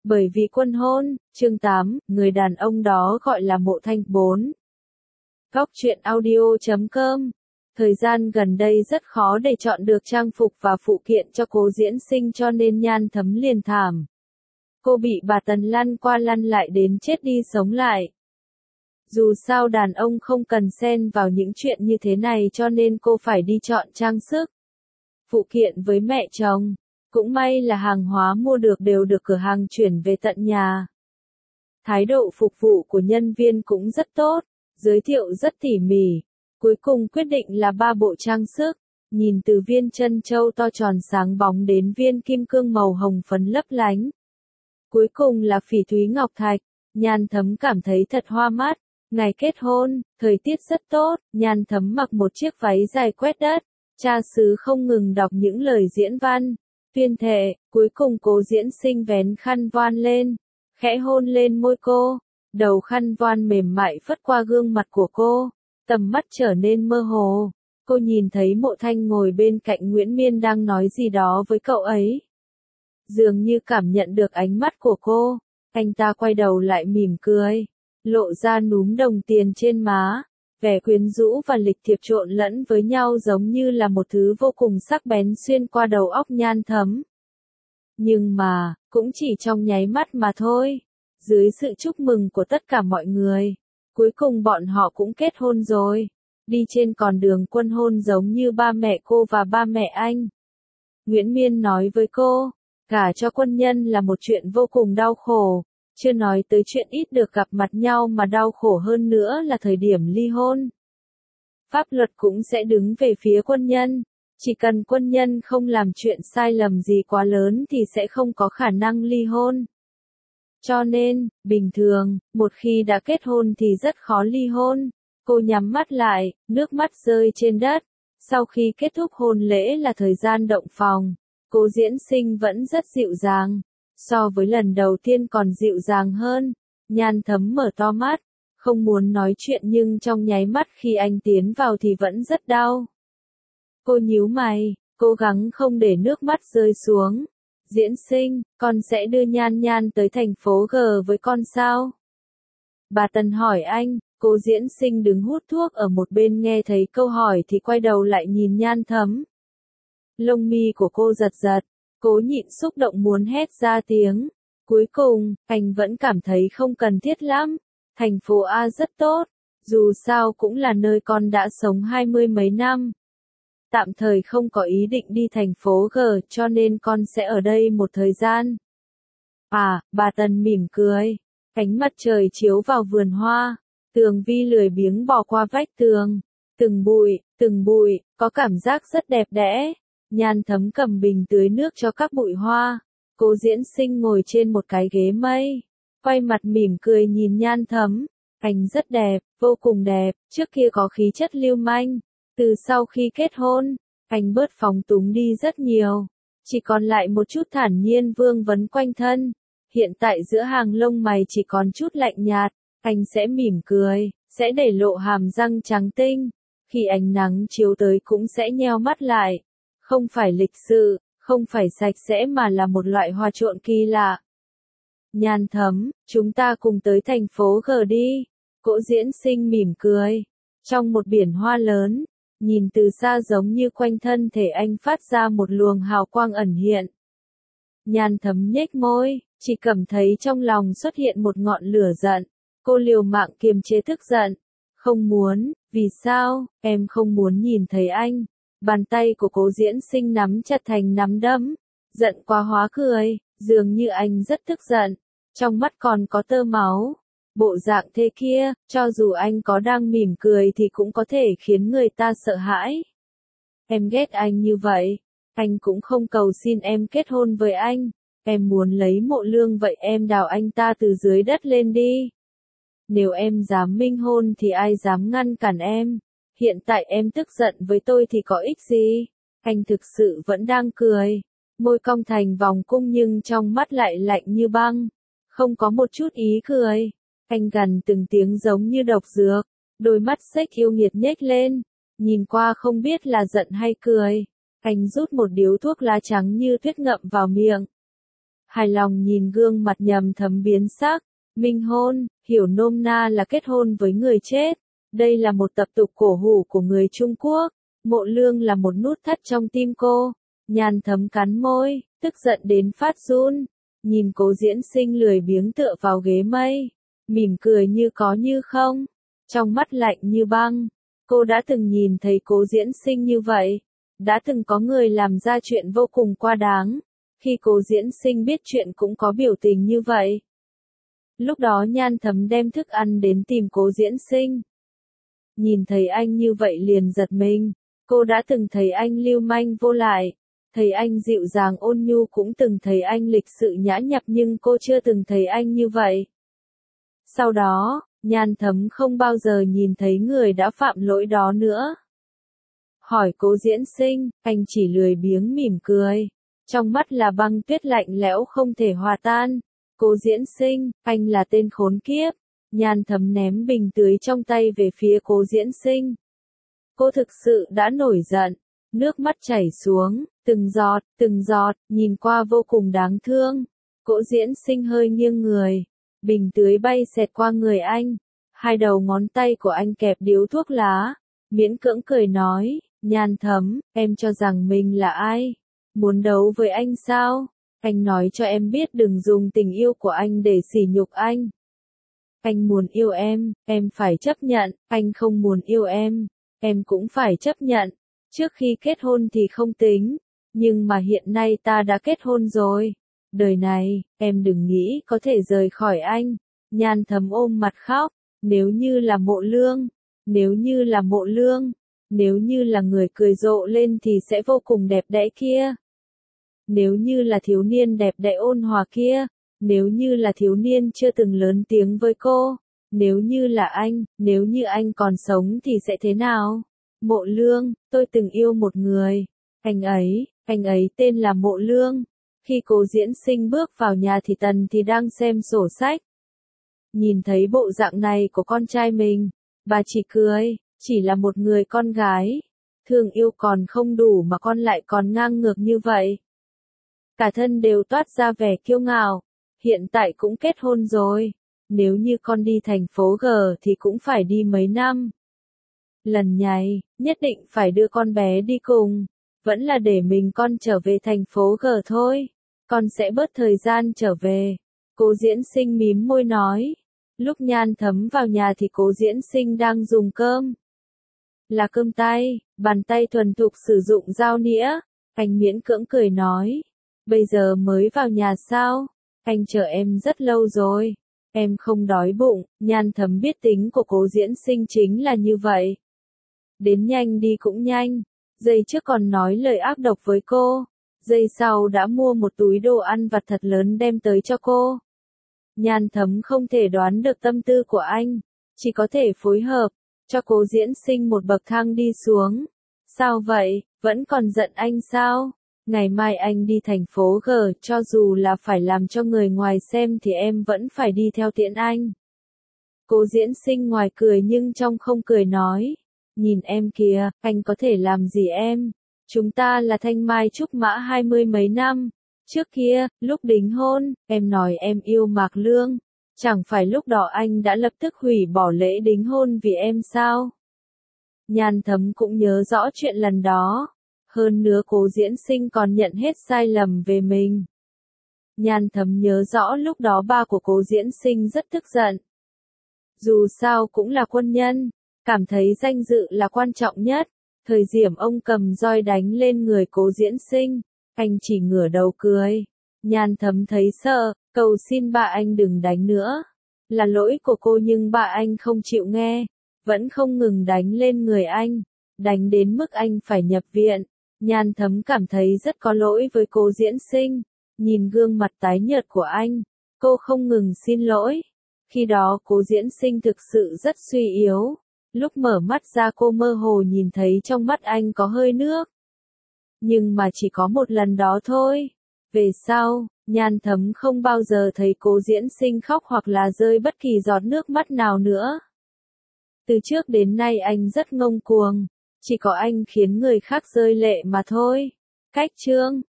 Bởi vì quân hôn, chương 8, người đàn ông đó gọi là Mộ Thanh 4. Góc truyện audio.com. Thời gian gần đây rất khó để chọn được trang phục và phụ kiện cho cố diễn sinh cho nên Nhan Thấm liền thảm. Cô bị bà Tần lăn qua lăn lại đến chết đi sống lại. Dù sao đàn ông không cần xen vào những chuyện như thế này cho nên cô phải đi chọn trang sức, phụ kiện với mẹ chồng. Cũng may là hàng hóa mua được đều được cửa hàng chuyển về tận nhà. Thái độ phục vụ của nhân viên cũng rất tốt, giới thiệu rất tỉ mỉ. Cuối cùng quyết định là 3 bộ trang sức, nhìn từ viên trân châu to tròn sáng bóng đến viên kim cương màu hồng phấn lấp lánh. Cuối cùng là phỉ thúy ngọc thạch, Nhan Thấm cảm thấy thật hoa mắt. Ngày kết hôn, thời tiết rất tốt, Nhan Thấm mặc một chiếc váy dài quét đất, cha xứ không ngừng đọc những lời diễn văn, tuyên thệ, cuối cùng cố diễn sinh vén khăn voan lên, khẽ hôn lên môi cô, đầu khăn voan mềm mại phất qua gương mặt của cô, tầm mắt trở nên mơ hồ, cô nhìn thấy Mộ Thanh ngồi bên cạnh Nguyễn Miên đang nói gì đó với cậu ấy. Dường như cảm nhận được ánh mắt của cô, anh ta quay đầu lại mỉm cười, lộ ra núm đồng tiền trên má, vẻ quyến rũ và lịch thiệp trộn lẫn với nhau giống như là một thứ vô cùng sắc bén xuyên qua đầu óc Nhan Thấm. Nhưng mà, cũng chỉ trong nháy mắt mà thôi, dưới sự chúc mừng của tất cả mọi người, cuối cùng bọn họ cũng kết hôn rồi, đi trên con đường quân hôn giống như ba mẹ cô và ba mẹ anh. Nguyễn Miên nói với cô, gả cho quân nhân là một chuyện vô cùng đau khổ. Chưa nói tới chuyện ít được gặp mặt nhau mà đau khổ hơn nữa là thời điểm ly hôn. Pháp luật cũng sẽ đứng về phía quân nhân. Chỉ cần quân nhân không làm chuyện sai lầm gì quá lớn thì sẽ không có khả năng ly hôn. Cho nên, bình thường, một khi đã kết hôn thì rất khó ly hôn. Cô nhắm mắt lại, nước mắt rơi trên đất. Sau khi kết thúc hôn lễ là thời gian động phòng. Cố diễn sinh vẫn rất dịu dàng. So với lần đầu tiên còn dịu dàng hơn, Nhan Thấm mở to mắt, không muốn nói chuyện nhưng trong nháy mắt khi anh tiến vào thì vẫn rất đau. Cô nhíu mày, cố gắng không để nước mắt rơi xuống. Diễn sinh, con sẽ đưa Nhan Nhan tới thành phố G với con sao? Bà Tần hỏi anh, cố diễn sinh đứng hút thuốc ở một bên nghe thấy câu hỏi thì quay đầu lại nhìn Nhan Thấm. Lông mi của cô giật giật. Cố nhịn xúc động muốn hét ra tiếng. Cuối cùng, anh vẫn cảm thấy không cần thiết lắm. Thành phố A rất tốt. Dù sao cũng là nơi con đã sống 20 mấy năm. Tạm thời không có ý định đi thành phố G cho nên con sẽ ở đây một thời gian. À, bà Tần mỉm cười. Ánh mặt trời chiếu vào vườn hoa. Tường vi lười biếng bò qua vách tường. Từng bụi, có cảm giác rất đẹp đẽ. Nhan Thấm cầm bình tưới nước cho các bụi hoa. Cố diễn sinh ngồi trên một cái ghế mây. Quay mặt mỉm cười nhìn Nhan Thấm. Anh rất đẹp, vô cùng đẹp, trước kia có khí chất lưu manh. Từ sau khi kết hôn, anh bớt phóng túng đi rất nhiều. Chỉ còn lại một chút thản nhiên vương vấn quanh thân. Hiện tại giữa hàng lông mày chỉ còn chút lạnh nhạt. Anh sẽ mỉm cười, sẽ để lộ hàm răng trắng tinh. Khi ánh nắng chiếu tới cũng sẽ nheo mắt lại. Không phải lịch sự, không phải sạch sẽ mà là một loại hòa trộn kỳ lạ. Nhan Thấm, chúng ta cùng tới thành phố G đi. Cố diễn sinh mỉm cười. Trong một biển hoa lớn, nhìn từ xa giống như quanh thân thể anh phát ra một luồng hào quang ẩn hiện. Nhan Thấm nhếch môi, chỉ cảm thấy trong lòng xuất hiện một ngọn lửa giận. Cô liều mạng kiềm chế tức giận. Không muốn, vì sao, em không muốn nhìn thấy anh. Bàn tay của cố diễn sinh nắm chặt thành nắm đấm. Giận quá hóa cười, dường như anh rất tức giận. Trong mắt còn có tơ máu. Bộ dạng thế kia, cho dù anh có đang mỉm cười thì cũng có thể khiến người ta sợ hãi. Em ghét anh như vậy. Anh cũng không cầu xin em kết hôn với anh. Em muốn lấy Mộ Lương vậy em đào anh ta từ dưới đất lên đi. Nếu em dám minh hôn thì ai dám ngăn cản em. Hiện tại em tức giận với tôi thì có ích gì? Anh thực sự vẫn đang cười. Môi cong thành vòng cung nhưng trong mắt lại lạnh như băng. Không có một chút ý cười. Anh gằn từng tiếng giống như độc dược. Đôi mắt xếch yêu nghiệt nhếch lên. Nhìn qua không biết là giận hay cười. Anh rút một điếu thuốc lá trắng như tuyết ngậm vào miệng. hài lòng nhìn gương mặt Nham Thấm biến sắc. Minh hôn, hiểu nôm na là kết hôn với người chết. Đây là một tập tục cổ hủ của người Trung Quốc. Mộ lương là một nút thắt trong tim cô. Nham Thấm cắn môi, tức giận đến phát run. Nhìn Cố Diễn Sinh lười biếng tựa vào ghế mây, mỉm cười như có như không, trong mắt lạnh như băng. Cô đã từng nhìn thấy Cố Diễn Sinh như vậy, đã từng có người làm ra chuyện vô cùng quá đáng. Khi Cố Diễn Sinh biết chuyện cũng có biểu tình như vậy. Lúc đó Nham Thấm đem thức ăn đến tìm Cố Diễn Sinh. Nhìn thấy anh như vậy liền giật mình. Cô đã từng thấy anh lưu manh vô lại, thấy anh dịu dàng ôn nhu, cũng từng thấy anh lịch sự nhã nhặn, nhưng cô chưa từng thấy anh như vậy. Sau đó, Nham Thấm không bao giờ nhìn thấy người đã phạm lỗi đó nữa. Hỏi Cố Diễn Sinh, anh chỉ lười biếng mỉm cười. Trong mắt là băng tuyết lạnh lẽo không thể hòa tan. Cố Diễn Sinh, anh là tên khốn kiếp. Nham Thấm ném bình tưới trong tay về phía Cố Diễn Sinh. Cô thực sự đã nổi giận. Nước mắt chảy xuống, từng giọt, nhìn qua vô cùng đáng thương. Cố Diễn Sinh hơi nghiêng người. Bình tưới bay xẹt qua người anh. Hai đầu ngón tay của anh kẹp điếu thuốc lá. Miễn cưỡng cười nói, Nham Thấm, em cho rằng mình là ai? Muốn đấu với anh sao? Anh nói cho em biết đừng dùng tình yêu của anh để sỉ nhục anh. Anh muốn yêu em phải chấp nhận. Anh không muốn yêu em cũng phải chấp nhận. Trước khi kết hôn thì không tính, nhưng mà hiện nay ta đã kết hôn rồi. Đời này, em đừng nghĩ có thể rời khỏi anh. Nham Thấm ôm mặt khóc. Nếu như là Mộ Lương, nếu như là Mộ Lương, nếu như là người cười rộ lên thì sẽ vô cùng đẹp đẽ kia. Nếu như là thiếu niên đẹp đẽ ôn hòa kia, nếu như là thiếu niên chưa từng lớn tiếng với cô, nếu như là anh, nếu như anh còn sống thì sẽ thế nào? Mộ Lương, tôi từng yêu một người. Anh ấy tên là Mộ Lương. Khi Cố Diễn Sinh bước vào nhà thì Tần thì đang xem sổ sách. Nhìn thấy bộ dạng này của con trai mình, bà chỉ cười, chỉ là một người con gái. Thương yêu còn không đủ mà con lại còn ngang ngược như vậy. Cả thân đều toát ra vẻ kiêu ngạo. Hiện tại cũng kết hôn rồi. Nếu như con đi thành phố G thì cũng phải đi mấy năm. Lần này, nhất định phải đưa con bé đi cùng. Vẫn là để mình con trở về thành phố G thôi. Con sẽ bớt thời gian trở về. Cố Diễn Sinh mím môi nói. Lúc Nham Thấm vào nhà thì Cố Diễn Sinh đang dùng cơm. Là cơm tay, bàn tay thuần thục sử dụng dao nĩa. Anh miễn cưỡng cười nói. Bây giờ mới vào nhà sao? Anh chờ em rất lâu rồi. Em không đói bụng. Nham Thấm biết tính của Cố Diễn Sinh chính là như vậy. Đến nhanh đi cũng nhanh. Giây trước còn nói lời ác độc với cô. Giây sau đã mua một túi đồ ăn vặt thật lớn đem tới cho cô. Nham Thấm không thể đoán được tâm tư của anh. Chỉ có thể phối hợp. Cho Cố Diễn Sinh một bậc thang đi xuống. Sao vậy? Vẫn còn giận anh sao? Ngày mai anh đi thành phố G, cho dù là phải làm cho người ngoài xem thì em vẫn phải đi theo tiễn anh. Cố Diễn Sinh ngoài cười nhưng trong không cười nói. Nhìn em kìa, anh có thể làm gì em? Chúng ta là thanh mai trúc mã 20 mấy năm. Trước kia, lúc đính hôn, em nói em yêu Mạc Lương. Chẳng phải lúc đó anh đã lập tức hủy bỏ lễ đính hôn vì em sao? Nham Thấm cũng nhớ rõ chuyện lần đó. Hơn nữa Cố Diễn Sinh còn nhận hết sai lầm về mình. Nham Thấm nhớ rõ lúc đó ba của Cố Diễn Sinh rất tức giận. Dù sao cũng là quân nhân, cảm thấy danh dự là quan trọng nhất. Thời điểm ông cầm roi đánh lên người Cố Diễn Sinh, anh chỉ ngửa đầu cười. Nham Thấm thấy sợ, cầu xin ba anh đừng đánh nữa. Là lỗi của cô nhưng ba anh không chịu nghe, vẫn không ngừng đánh lên người anh, đánh đến mức anh phải nhập viện. Nham Thấm cảm thấy rất có lỗi với Cố Diễn Sinh. Nhìn gương mặt tái nhợt của anh, cô không ngừng xin lỗi. Khi đó Cố Diễn Sinh thực sự rất suy yếu. Lúc mở mắt ra cô mơ hồ nhìn thấy trong mắt anh có hơi nước. Nhưng mà chỉ có một lần đó thôi. Về sau, Nham Thấm không bao giờ thấy Cố Diễn Sinh khóc hoặc là rơi bất kỳ giọt nước mắt nào nữa. Từ trước đến nay anh rất ngông cuồng. Chỉ có anh khiến người khác rơi lệ mà thôi. Cách chương